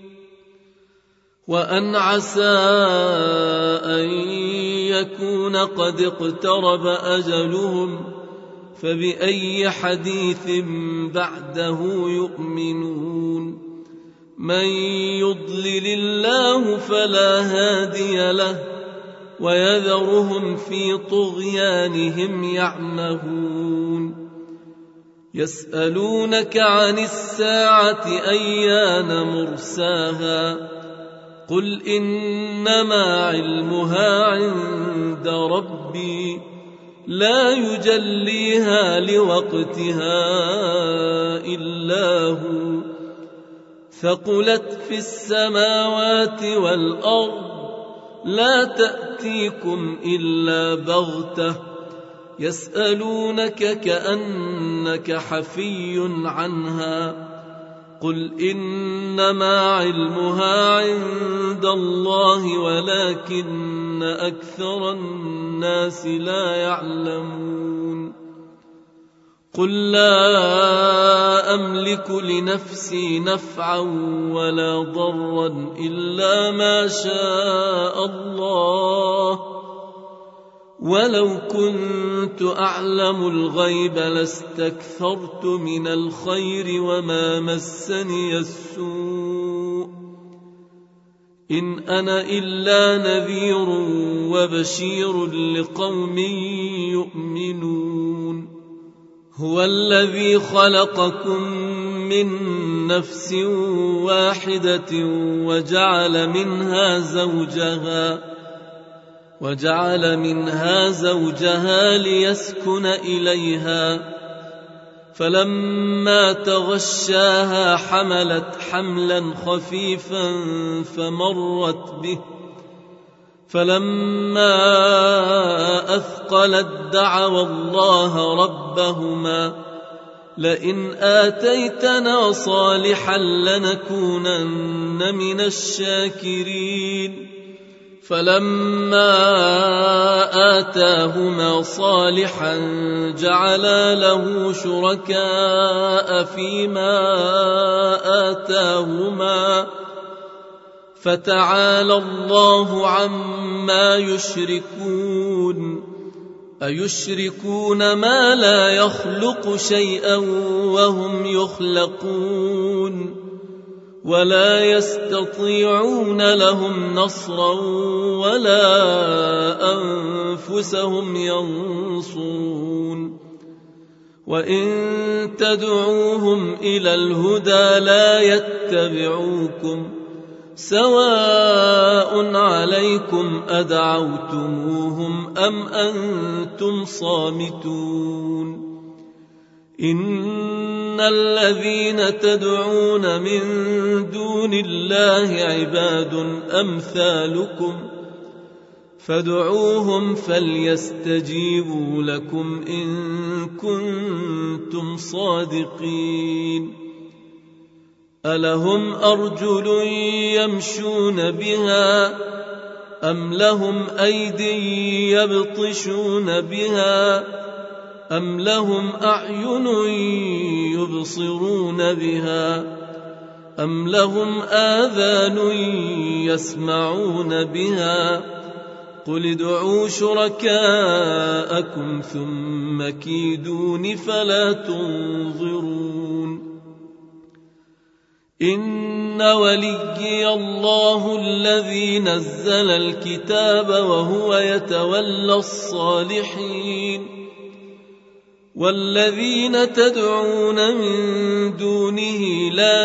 وأن عسى أن يكون قد اقترب أجلهم فبأي حديث بعده يؤمنون من يضلل الله فلا هادي له ويذرهم في طغيانهم يعمهون يسألونك عن الساعة أيان مرساها قل إنما علمها عند ربي لا يجليها لوقتها إلا هو ثقلت في السماوات والأرض لا تأتيكم إلا بغتة يسألونك كأنك حفي عنها قل إنما علمها عند الله ولكن أكثر الناس لا يعلمون قل لا أملك لنفسي نفعا ولا ضرا إلا ما شاء الله ولو كنت أعلم الغيب لاستكثرت من الخير وما مسني السوء إن أنا إلا نذير وبشير لقوم يؤمنون هو الذي خلقكم من نفس واحدة وجعل منها زوجها ليسكن إليها فلما تغشاها حملت حملا خفيفا فمرت به فلما أثقلت دعوا الله ربهما لئن آتيتنا صالحا لنكونن من الشاكرين فلما آتاهما صالحا جعلا له شركاء فيما آتاهما فتعالى الله عما يشركون أيشركون ما لا يخلق شيئا وهم يخلقون ولا يستطيعون لهم نصرا ولا أنفسهم ينصرون وإن تدعوهم إلى الهدى لا يتبعوكم سواء عليكم أدعوتموهم أم أنتم صامتون إن الذين تدعون من دون الله عباد أمثالكم فادعوهم فليستجيبوا لكم إن كنتم صادقين ألهم أرجل يمشون بها أم لهم أيد يبطشون بها أم لهم أعين يبصرون بها أم لهم آذان يسمعون بها قل ادعوا شركاءكم ثم كيدون فلا تنظرون إن وليي الله الذي نزل الكتاب وهو يتولى الصالحين والذين تدعون من دونه لا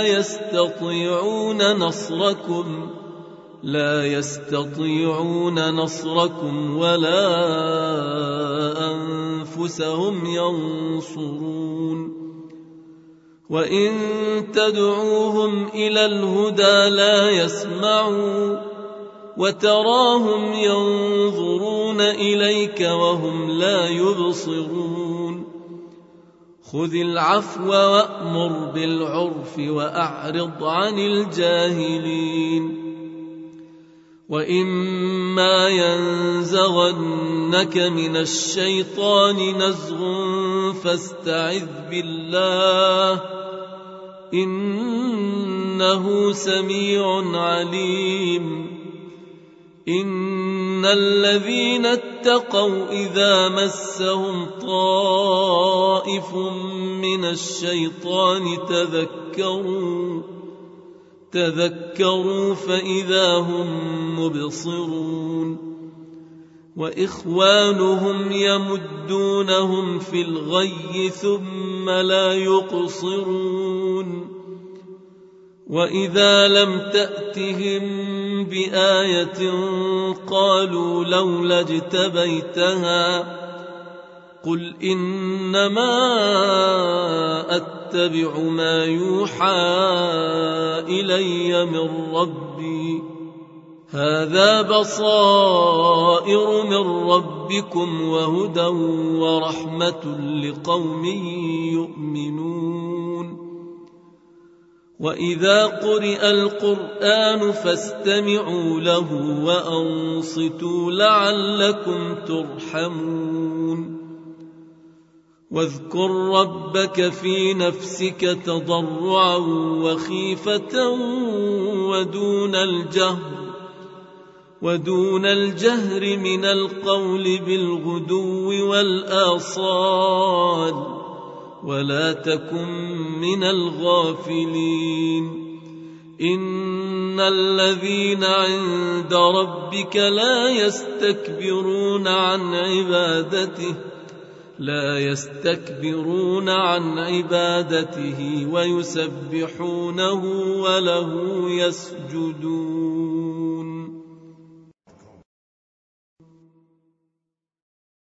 يستطيعون نصركم ولا أنفسهم ينصرون وإن تدعوهم إلى الهدى لا يسمعوا وتراهم ينظرون إليك وهم لا يبصرون خذ العفو وأمر بالعرف وأعرض عن الجاهلين وإما ينزغنك من الشيطان نزغ فاستعذ بالله إنه سميع عليم إن الذين اتقوا إذا مسهم طائف من الشيطان تذكروا فإذا هم مبصرون وإخوانهم يمدونهم في الغي ثم لا يقصرون وإذا لم تأتهم بآية قالوا لولا اجتبيتها قل إنما أتبع ما يوحى إلي من ربي هذا بصائر من ربكم وهدى ورحمة لقوم يؤمنون وإذا قرئ القرآن فاستمعوا له وأنصتوا لعلكم ترحمون واذكر ربك في نفسك تضرعا وخيفة ودون الجهر من القول بالغدو والآصال ولا تكن من الغافلين إن الذين عند ربك لا يستكبرون عن عبادته ويسبحونه وله يسجدون